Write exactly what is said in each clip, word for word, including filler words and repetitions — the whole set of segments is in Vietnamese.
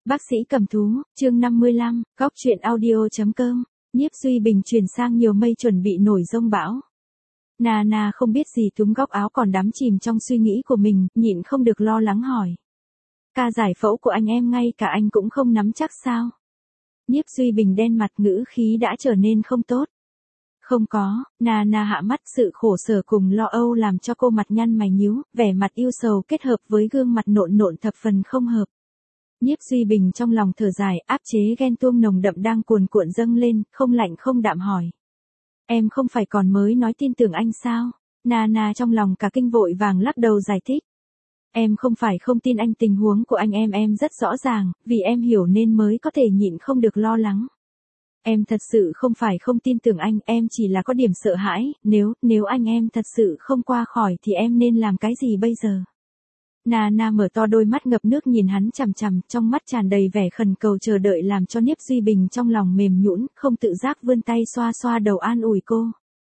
Bác sĩ cầm thú, chương năm mươi lăm, góc truyện audio.com, Nhiếp Duy Bình chuyển sang nhiều mây chuẩn bị nổi giông bão. Nana không biết gì túm góc áo còn đắm chìm trong suy nghĩ của mình, nhịn không được lo lắng hỏi. Ca giải phẫu của anh em ngay cả anh cũng không nắm chắc sao? Nhiếp Duy Bình đen mặt, ngữ khí đã trở nên không tốt. Không có, Nana hạ mắt, sự khổ sở cùng lo âu làm cho cô mặt nhăn mày nhíu, vẻ mặt yêu sầu kết hợp với gương mặt nộn nộn thập phần không hợp. Nhiếp Duy Bình trong lòng thở dài, áp chế ghen tuông nồng đậm đang cuồn cuộn dâng lên, không lạnh không đạm hỏi. Em không phải còn mới nói tin tưởng anh sao? Nana trong lòng cả kinh vội vàng lắc đầu giải thích. Em không phải không tin anh, tình huống của anh em em rất rõ ràng, vì em hiểu nên mới có thể nhịn không được lo lắng. Em thật sự không phải không tin tưởng anh, em chỉ là có điểm sợ hãi, nếu, nếu anh em thật sự không qua khỏi thì em nên làm cái gì bây giờ? Nana mở to đôi mắt ngập nước nhìn hắn chằm chằm, trong mắt tràn đầy vẻ khẩn cầu chờ đợi làm cho Nhiếp Duy Bình trong lòng mềm nhũn, không tự giác vươn tay xoa xoa đầu an ủi cô.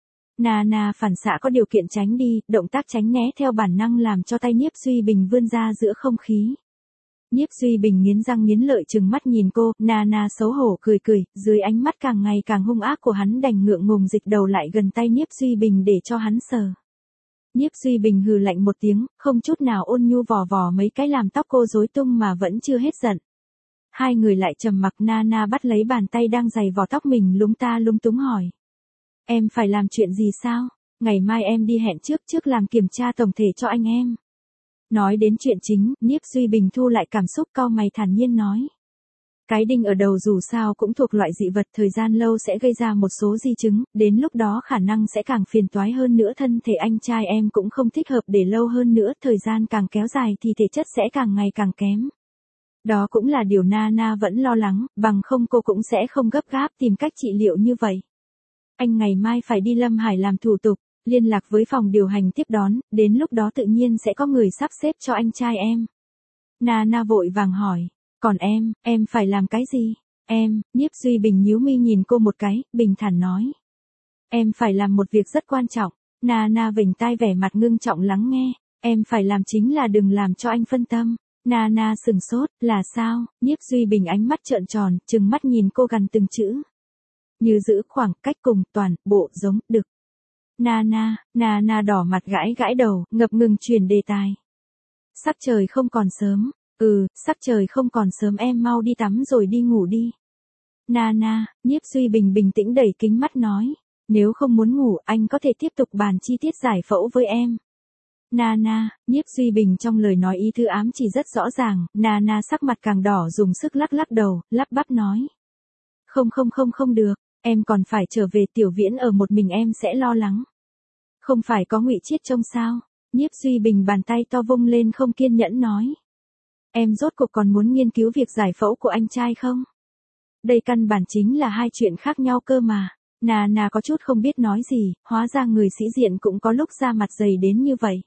Nana phản xạ có điều kiện tránh đi, động tác tránh né theo bản năng làm cho tay Nhiếp Duy Bình vươn ra giữa không khí. Nhiếp Duy Bình nghiến răng nghiến lợi trừng mắt nhìn cô, Nana xấu hổ cười cười, dưới ánh mắt càng ngày càng hung ác của hắn đành ngượng ngùng dịch đầu lại gần tay Nhiếp Duy Bình để cho hắn sờ. Nhiếp Duy Bình hừ lạnh một tiếng, không chút nào ôn nhu vò vò mấy cái làm tóc cô rối tung mà vẫn chưa hết giận. Hai người lại trầm mặc, Nana bắt lấy bàn tay đang giày vò tóc mình lúng ta lúng túng hỏi. Em phải làm chuyện gì sao? Ngày mai em đi hẹn trước trước làm kiểm tra tổng thể cho anh em. Nói đến chuyện chính, Nhiếp Duy Bình thu lại cảm xúc cau mày thản nhiên nói. Cái đinh ở đầu dù sao cũng thuộc loại dị vật, thời gian lâu sẽ gây ra một số di chứng, đến lúc đó khả năng sẽ càng phiền toái hơn nữa, thân thể anh trai em cũng không thích hợp để lâu hơn nữa, thời gian càng kéo dài thì thể chất sẽ càng ngày càng kém. Đó cũng là điều Nana vẫn lo lắng, bằng không cô cũng sẽ không gấp gáp tìm cách trị liệu như vậy. Anh ngày mai phải đi Lâm Hải làm thủ tục, liên lạc với phòng điều hành tiếp đón, đến lúc đó tự nhiên sẽ có người sắp xếp cho anh trai em. Nana vội vàng hỏi. Còn em, em phải làm cái gì? Em, Nhiếp Duy Bình nhíu mi nhìn cô một cái, bình thản nói. Em phải làm một việc rất quan trọng. Nana vểnh tai vẻ mặt ngưng trọng lắng nghe. Em phải làm chính là đừng làm cho anh phân tâm. Nana sừng sốt, là sao? Nhiếp Duy Bình ánh mắt trợn tròn, trừng mắt nhìn cô gần từng chữ. Như giữ khoảng cách cùng, toàn, bộ, giống, đực. Nana, Nana đỏ mặt gãi gãi đầu, ngập ngừng chuyển đề tài. Sắc trời không còn sớm. Ừ, sắc trời không còn sớm, em mau đi tắm rồi đi ngủ đi. Nana, Nhiếp Duy Bình bình tĩnh đẩy kính mắt nói. Nếu không muốn ngủ, anh có thể tiếp tục bàn chi tiết giải phẫu với em. Nana, Nhiếp Duy Bình trong lời nói ý thư ám chỉ rất rõ ràng, Nana sắc mặt càng đỏ dùng sức lắc lắc đầu, lắp bắp nói. Không không không không được, em còn phải trở về Tiểu Viễn ở một mình, em sẽ lo lắng. Không phải có Ngụy Chiết trông sao? Nhiếp Duy Bình bàn tay to vung lên không kiên nhẫn nói. Em rốt cuộc còn muốn nghiên cứu việc giải phẫu của anh trai không? Đây căn bản chính là hai chuyện khác nhau cơ mà. Nana có chút không biết nói gì, hóa ra người sĩ diện cũng có lúc ra mặt dày đến như vậy.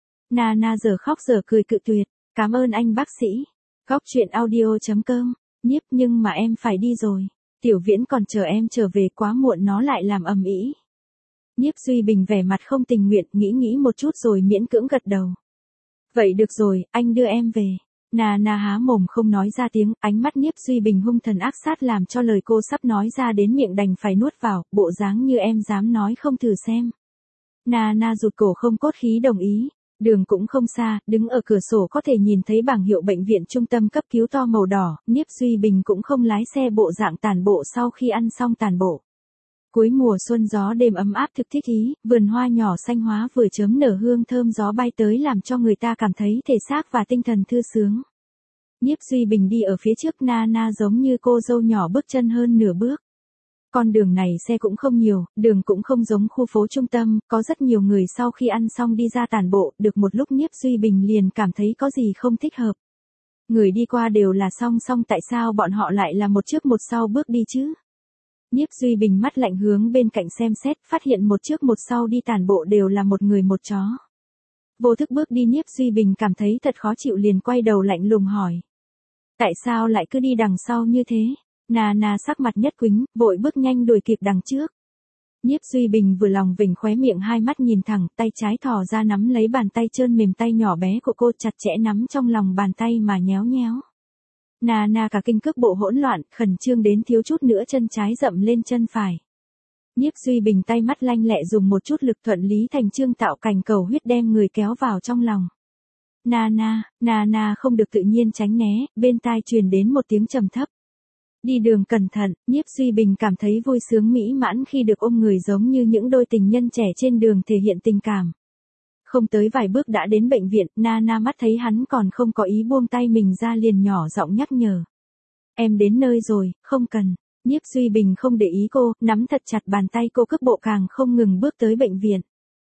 Nana giờ khóc giờ cười cự tuyệt, cảm ơn anh bác sĩ. Góc truyện audio.com, Nhiếp, nhưng mà em phải đi rồi. Tiểu Viễn còn chờ em trở về, quá muộn nó lại làm ầm ĩ. Nhiếp Duy Bình vẻ mặt không tình nguyện, nghĩ nghĩ một chút rồi miễn cưỡng gật đầu. Vậy được rồi, anh đưa em về. Nana há mồm không nói ra tiếng, ánh mắt Nhiếp Duy Bình hung thần ác sát làm cho lời cô sắp nói ra đến miệng đành phải nuốt vào, bộ dáng như em dám nói không thử xem. Nana rụt cổ không cốt khí đồng ý, đường cũng không xa, đứng ở cửa sổ có thể nhìn thấy bảng hiệu bệnh viện trung tâm cấp cứu to màu đỏ, Nhiếp Duy Bình cũng không lái xe bộ dạng tản bộ sau khi ăn xong tản bộ. Cuối mùa xuân gió đêm ấm áp thực thích ý, vườn hoa nhỏ xanh hóa vừa chớm nở hương thơm gió bay tới làm cho người ta cảm thấy thể xác và tinh thần thư sướng. Nhiếp Duy Bình đi ở phía trước, Nana giống như cô dâu nhỏ bước chân hơn nửa bước. Con đường này xe cũng không nhiều, đường cũng không giống khu phố trung tâm, có rất nhiều người sau khi ăn xong đi ra tản bộ, được một lúc Nhiếp Duy Bình liền cảm thấy có gì không thích hợp. Người đi qua đều là song song, tại sao bọn họ lại là một trước một sau bước đi chứ? Nhiếp Duy Bình mắt lạnh hướng bên cạnh xem xét, phát hiện một trước một sau đi tản bộ đều là một người một chó. Vô thức bước đi, Nhiếp Duy Bình cảm thấy thật khó chịu liền quay đầu lạnh lùng hỏi. Tại sao lại cứ đi đằng sau như thế? Nana sắc mặt nhất quĩnh, vội bước nhanh đuổi kịp đằng trước. Nhiếp Duy Bình vừa lòng vểnh khóe miệng, hai mắt nhìn thẳng, tay trái thò ra nắm lấy bàn tay trơn mềm tay nhỏ bé của cô, chặt chẽ nắm trong lòng bàn tay mà nhéo nhéo. Nana cả kinh cước bộ hỗn loạn, khẩn trương đến thiếu chút nữa chân trái dậm lên chân phải. Nhiếp Duy Bình tay mắt lanh lẹ dùng một chút lực thuận lý thành chương tạo cảnh cầu huyết đem người kéo vào trong lòng. Nana, Nana không được tự nhiên tránh né, bên tai truyền đến một tiếng trầm thấp. Đi đường cẩn thận, Nhiếp Duy Bình cảm thấy vui sướng mỹ mãn khi được ôm người giống như những đôi tình nhân trẻ trên đường thể hiện tình cảm. Không tới vài bước đã đến bệnh viện, Nana mắt thấy hắn còn không có ý buông tay mình ra liền nhỏ giọng nhắc nhở. Em đến nơi rồi, không cần. Nhiếp Duy Bình không để ý cô, nắm thật chặt bàn tay cô cước bộ càng không ngừng bước tới bệnh viện.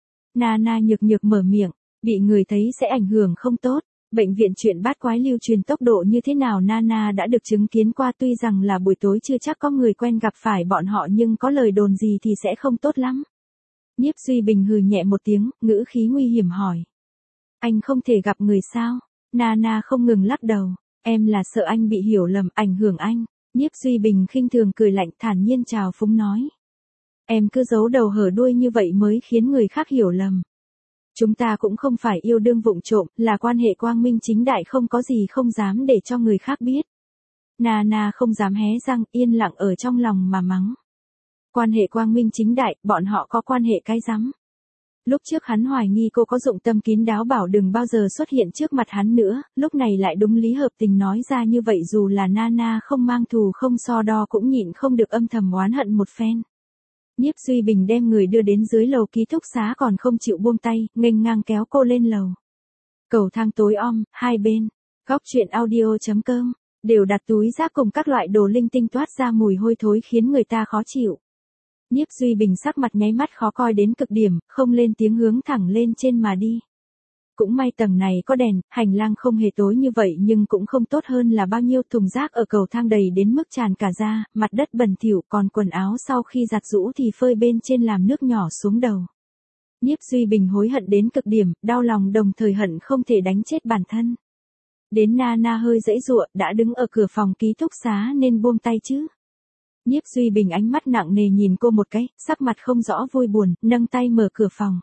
Nana nhược nhược mở miệng, bị người thấy sẽ ảnh hưởng không tốt. Bệnh viện chuyện bát quái lưu truyền tốc độ như thế nào Nana đã được chứng kiến qua, tuy rằng là buổi tối chưa chắc có người quen gặp phải bọn họ nhưng có lời đồn gì thì sẽ không tốt lắm. Nhiếp Duy Bình hừ nhẹ một tiếng, ngữ khí nguy hiểm hỏi. Anh không thể gặp người sao? Nana không ngừng lắc đầu. Em là sợ anh bị hiểu lầm, ảnh hưởng anh. Nhiếp Duy Bình khinh thường cười lạnh thản nhiên chào phúng nói. Em cứ giấu đầu hở đuôi như vậy mới khiến người khác hiểu lầm. Chúng ta cũng không phải yêu đương vụng trộm, là quan hệ quang minh chính đại, không có gì không dám để cho người khác biết. Nana không dám hé răng, yên lặng ở trong lòng mà mắng. Quan hệ quang minh chính đại, bọn họ có quan hệ cái rắm. Lúc trước hắn hoài nghi cô có dụng tâm kín đáo bảo đừng bao giờ xuất hiện trước mặt hắn nữa, lúc này lại đúng lý hợp tình nói ra như vậy, dù là Nana không mang thù không so đo cũng nhịn không được âm thầm oán hận một phen. Nhiếp Duy Bình đem người đưa đến dưới lầu ký túc xá còn không chịu buông tay, nghênh ngang kéo cô lên lầu. Cầu thang tối om, hai bên, góc truyện audio chấm com, đều đặt túi rác cùng các loại đồ linh tinh toát ra mùi hôi thối khiến người ta khó chịu. Nhiếp Duy Bình sắc mặt nháy mắt khó coi đến cực điểm, không lên tiếng hướng thẳng lên trên mà đi. Cũng may tầng này có đèn, hành lang không hề tối như vậy nhưng cũng không tốt hơn là bao nhiêu, thùng rác ở cầu thang đầy đến mức tràn cả ra, mặt đất bẩn thỉu, còn quần áo sau khi giặt giũ thì phơi bên trên làm nước nhỏ xuống đầu. Nhiếp Duy Bình hối hận đến cực điểm, đau lòng đồng thời hận không thể đánh chết bản thân. Đến Nana hơi giãy giụa, đã đứng ở cửa phòng ký túc xá nên buông tay chứ. Nhiếp Duy Bình ánh mắt nặng nề nhìn cô một cái, sắc mặt không rõ vui buồn, nâng tay mở cửa phòng.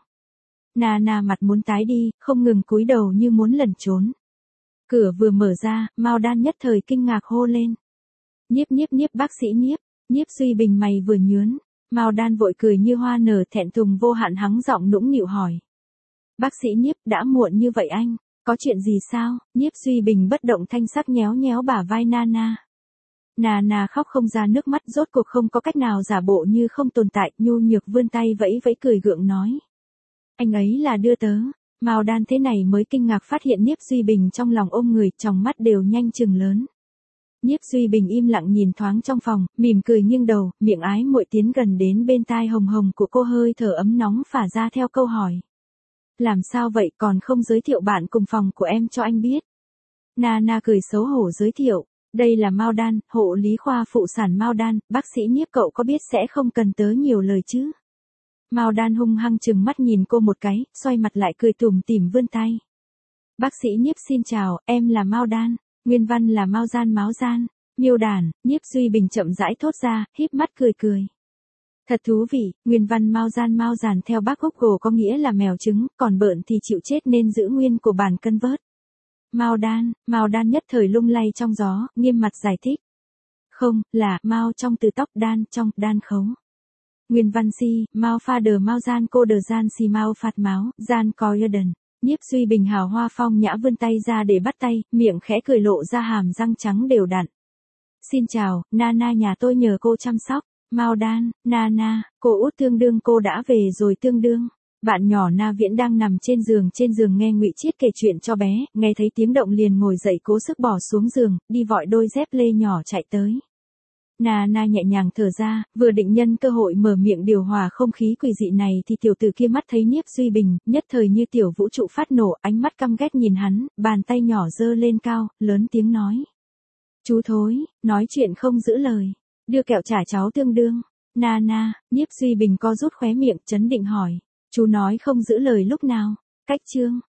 Nana mặt muốn tái đi, không ngừng cúi đầu như muốn lẩn trốn. Cửa vừa mở ra, Mao Đan nhất thời kinh ngạc hô lên. Nhiếp nhiếp nhiếp bác sĩ Nhiếp. Nhiếp Duy Bình mày vừa nhướng. Mao Đan vội cười như hoa nở, thẹn thùng vô hạn, hắng giọng nũng nịu hỏi. Bác sĩ Nhiếp, đã muộn như vậy anh, có chuyện gì sao? Nhiếp Duy Bình bất động thanh sắc nhéo nhéo bả vai Nana. Nana khóc không ra nước mắt, rốt cuộc không có cách nào giả bộ như không tồn tại, nhu nhược vươn tay vẫy vẫy cười gượng nói. Anh ấy là đưa tớ. Mao Đan thế này mới kinh ngạc phát hiện Nhiếp Duy Bình trong lòng ôm người, tròng mắt đều nhanh chừng lớn. Nhiếp Duy Bình im lặng nhìn thoáng trong phòng, mỉm cười nghiêng đầu, miệng ái muội tiến gần đến bên tai hồng hồng của cô, hơi thở ấm nóng phả ra theo câu hỏi. Làm sao vậy, còn không giới thiệu bạn cùng phòng của em cho anh biết? Nana cười xấu hổ giới thiệu. Đây là Mao Đan, hộ lý khoa phụ sản Mao Đan, bác sĩ Nhiếp cậu có biết sẽ không cần tớ nhiều lời chứ? Mao Đan hung hăng chừng mắt nhìn cô một cái, xoay mặt lại cười tủm tỉm vươn tay. Bác sĩ Nhiếp xin chào, em là Mao Đan, nguyên văn là Mao Gian Máo Gian, miêu đàn, Nhiếp Duy Bình chậm rãi thốt ra, híp mắt cười cười. Thật thú vị, nguyên văn Mao Gian Mao Giàn theo bác Google có nghĩa là mèo trứng, còn bợn thì chịu chết nên giữ nguyên của bản cân vớt. Mao Đan, Mao Đan nhất thời lung lay trong gió, nghiêm mặt giải thích. Không, là, Mao trong từ tóc, Đan trong, đan khấu. Nguyên văn si, Mao pha đờ Mao Gian cô đờ Gian si Mao phạt máu, Gian coi đần. Nhiếp Duy Bình hào hoa phong nhã vươn tay ra để bắt tay, miệng khẽ cười lộ ra hàm răng trắng đều đặn. Xin chào, Nana nhà tôi nhờ cô chăm sóc. Mao Đan, Nana, cô út tương đương cô đã về rồi tương đương. Bạn nhỏ Na Viễn đang nằm trên giường, trên giường nghe Ngụy Chiết kể chuyện cho bé, nghe thấy tiếng động liền ngồi dậy cố sức bỏ xuống giường, đi vội đôi dép lê nhỏ chạy tới. Nana nhẹ nhàng thở ra, vừa định nhân cơ hội mở miệng điều hòa không khí quỷ dị này thì tiểu tử kia mắt thấy Nhiếp Duy Bình, nhất thời như tiểu vũ trụ phát nổ, ánh mắt căm ghét nhìn hắn, bàn tay nhỏ giơ lên cao, lớn tiếng nói. Chú thối, nói chuyện không giữ lời, đưa kẹo trả cháu tương đương. Nana, Nhiếp Duy Bình co rút khóe miệng, chấn định hỏi. Chú nói không giữ lời lúc nào? Cách chương.